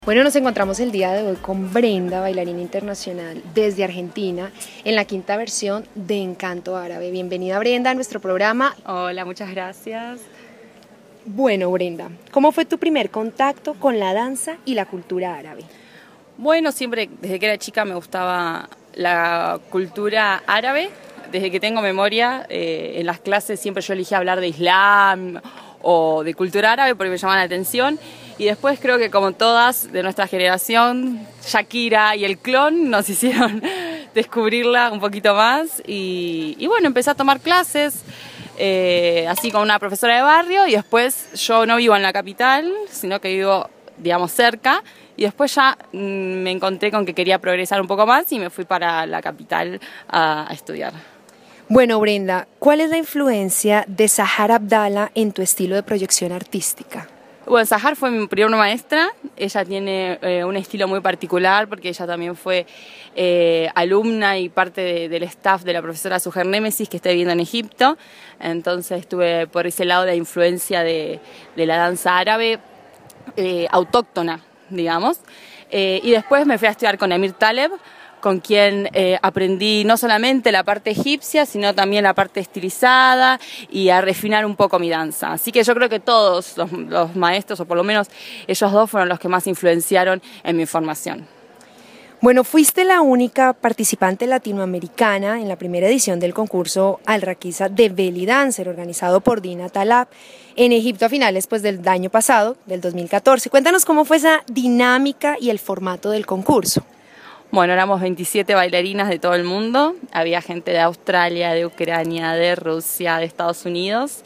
Bueno, nos encontramos el día de hoy con Brenda, bailarina internacional desde Argentina, en la quinta versión de Encanto Árabe. Bienvenida, Brenda, a nuestro programa. Hola, muchas gracias. Bueno, Brenda, ¿cómo fue tu primer contacto con la danza y la cultura árabe? Bueno, siempre desde que era chica me gustaba la cultura árabe. Desde que tengo memoria, en las clases siempre yo elegía hablar de Islam o de cultura árabe porque me llamaban la atención. Y después creo que como todas de nuestra generación, Shakira y el clon nos hicieron descubrirla un poquito más. Y bueno, empecé a tomar clases, así con una profesora de barrio, y después yo no vivo en la capital, sino que vivo, digamos, cerca. Y después ya me encontré con que quería progresar un poco más y me fui para la capital a estudiar. Bueno, Brenda, ¿cuál es la influencia de Sahar Abdala en tu estilo de proyección artística? Bueno, Sahar fue mi primera maestra. Ella tiene un estilo muy particular porque ella también fue alumna y parte del staff de la profesora Suher Nemesis, que está viviendo en Egipto. Entonces estuve por ese lado de la influencia de la danza árabe autóctona, digamos. Y después me fui a estudiar con Amir Taleb, con quien aprendí no solamente la parte egipcia, sino también la parte estilizada y a refinar un poco mi danza. Así que yo creo que todos los maestros, o por lo menos ellos dos, fueron los que más influenciaron en mi formación. Bueno, fuiste la única participante latinoamericana en la primera edición del concurso Al-Raqiza de Belly Dancer, organizado por Dina Talab en Egipto a finales del año pasado, del 2014. Cuéntanos cómo fue esa dinámica y el formato del concurso. Bueno, éramos 27 bailarinas de todo el mundo. Había gente de Australia, de Ucrania, de Rusia, de Estados Unidos,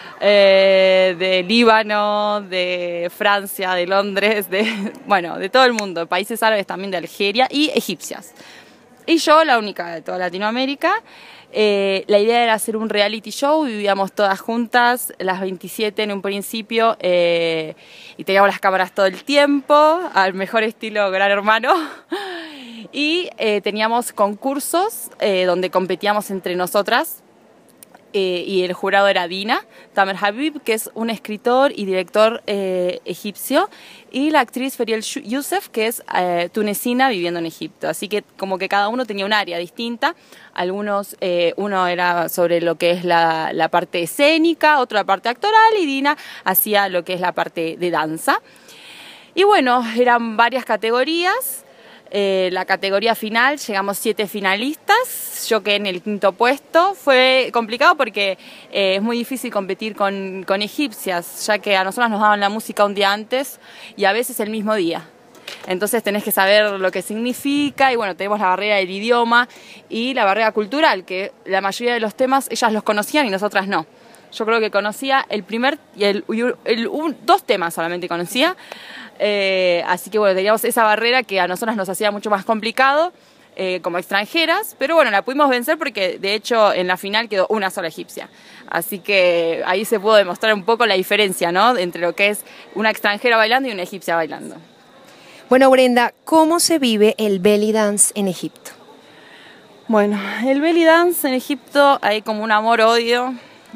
de Líbano, de Francia, de Londres, de todo el mundo, países árabes también, de Algeria y egipcias. Y yo, la única de toda Latinoamérica. La idea era hacer un reality show, vivíamos todas juntas, las 27 en un principio, y teníamos las cámaras todo el tiempo, al mejor estilo Gran Hermano. Y teníamos concursos donde competíamos entre nosotras, y el jurado era Dina Tamer Habib, que es un escritor y director egipcio, y la actriz Feriel Youssef, que es tunecina viviendo en Egipto. Así que como que cada uno tenía un área distinta. Algunos, uno era sobre lo que es la parte escénica, otro la parte actoral, y Dina hacía lo que es la parte de danza. Y bueno, eran varias categorías. La categoría final, llegamos 7 finalistas, yo quedé en el 5º puesto. Fue complicado porque es muy difícil competir con egipcias, ya que a nosotros nos daban la música un día antes y a veces el mismo día. Entonces tenés que saber lo que significa, y bueno, tenemos la barrera del idioma y la barrera cultural, que la mayoría de los temas ellas los conocían y nosotras no. Yo creo que conocía el primer y dos temas solamente conocía. Así que bueno, teníamos esa barrera que a nosotras nos hacía mucho más complicado como extranjeras, pero bueno, la pudimos vencer porque de hecho en la final quedó una sola egipcia. Así que ahí se pudo demostrar un poco la diferencia, ¿no?, entre lo que es una extranjera bailando y una egipcia bailando. Bueno, Brenda, ¿cómo se vive el belly dance en Egipto? Bueno, el belly dance en Egipto hay como un amor-odio.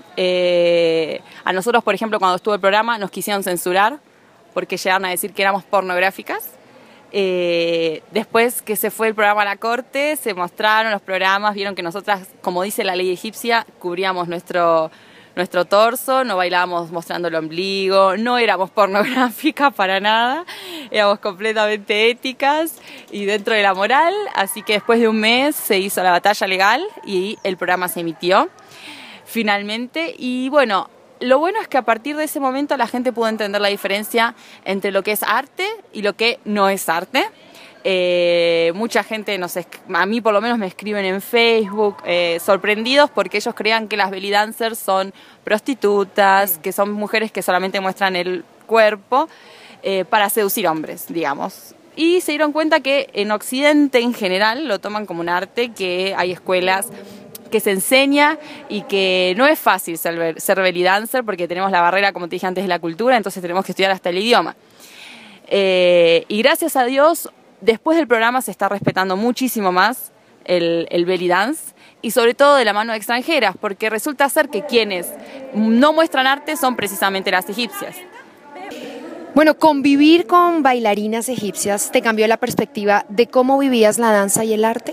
A nosotros, por ejemplo, cuando estuvo el programa nos quisieron censurar porque llegaron a decir que éramos pornográficas. Después que se fue el programa a la corte, se mostraron los programas, vieron que nosotras, como dice la ley egipcia, cubríamos nuestro torso, no bailábamos mostrando el ombligo, no éramos pornográficas para nada, éramos completamente éticas y dentro de la moral. Así que después de un mes se hizo la batalla legal y el programa se emitió finalmente. Y bueno, lo bueno es que a partir de ese momento la gente pudo entender la diferencia entre lo que es arte y lo que no es arte. Mucha gente, a mí por lo menos me escriben en Facebook sorprendidos porque ellos creían que las belly dancers son prostitutas, que son mujeres que solamente muestran el cuerpo para seducir hombres, digamos. Y se dieron cuenta que en Occidente en general lo toman como un arte, que hay escuelas que se enseña y que no es fácil ser belly dancer porque tenemos la barrera, como te dije antes, de la cultura, entonces tenemos que estudiar hasta el idioma. Y gracias a Dios, después del programa se está respetando muchísimo más el belly dance, y sobre todo de la mano de extranjeras, porque resulta ser que quienes no muestran arte son precisamente las egipcias. Bueno, convivir con bailarinas egipcias, ¿te cambió la perspectiva de cómo vivías la danza y el arte?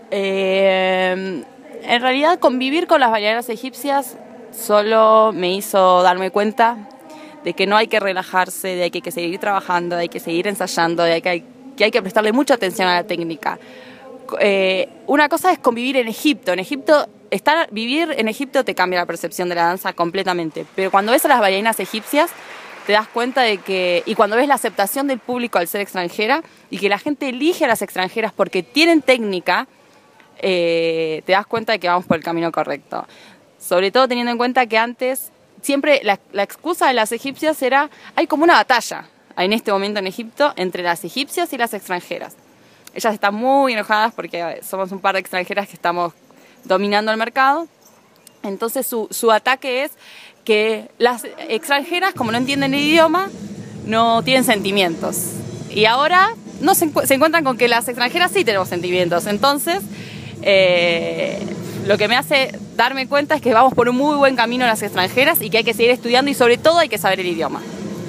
En realidad convivir con las bailarinas egipcias solo me hizo darme cuenta de que no hay que relajarse, de que hay que seguir trabajando, de que hay que seguir ensayando, de que hay que prestarle mucha atención a la técnica. Una cosa es convivir en Egipto. Vivir en Egipto te cambia la percepción de la danza completamente. Pero cuando ves a las bailarinas egipcias, te das cuenta de que, y cuando ves la aceptación del público al ser extranjera, y que la gente elige a las extranjeras porque tienen técnica, te das cuenta de que vamos por el camino correcto. Sobre todo teniendo en cuenta que antes, siempre la excusa de las egipcias era, hay como una batalla en este momento en Egipto entre las egipcias y las extranjeras. Ellas están muy enojadas porque somos un par de extranjeras que estamos dominando el mercado. Entonces su ataque es que las extranjeras, como no entienden el idioma, no tienen sentimientos. Y ahora se encuentran con que las extranjeras sí tenemos sentimientos. Entonces, lo que me hace darme cuenta es que vamos por un muy buen camino las extranjeras y que hay que seguir estudiando y sobre todo hay que saber el idioma.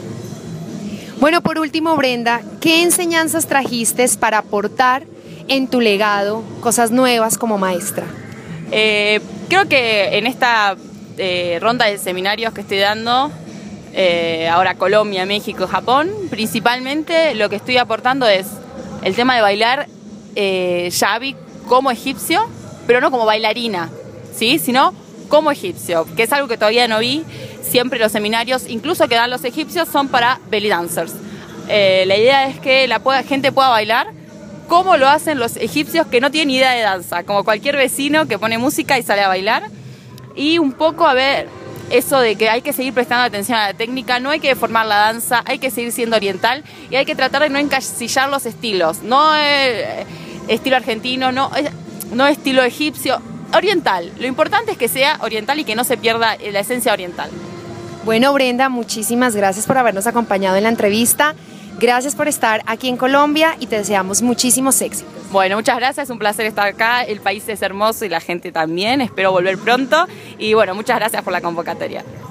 Bueno, por último, Brenda, ¿qué enseñanzas trajiste para aportar en tu legado cosas nuevas como maestra? Creo que en esta ronda de seminarios que estoy dando, ahora Colombia, México, Japón, principalmente lo que estoy aportando es el tema de bailar Sha'abi como egipcio, pero no como bailarina, ¿sí? Sino como egipcio, que es algo que todavía no vi. Siempre los seminarios, incluso que dan los egipcios, son para belly dancers. La idea es que la gente pueda bailar como lo hacen los egipcios que no tienen idea de danza, como cualquier vecino que pone música y sale a bailar. Y un poco a ver eso de que hay que seguir prestando atención a la técnica, no hay que deformar la danza, hay que seguir siendo oriental y hay que tratar de no encasillar los estilos, no estilo argentino, no estilo egipcio, oriental. Lo importante es que sea oriental y que no se pierda la esencia oriental. Bueno, Brenda, muchísimas gracias por habernos acompañado en la entrevista. Gracias por estar aquí en Colombia y te deseamos muchísimos éxitos. Bueno, muchas gracias, un placer estar acá. El país es hermoso y la gente también. Espero volver pronto. Y bueno, muchas gracias por la convocatoria.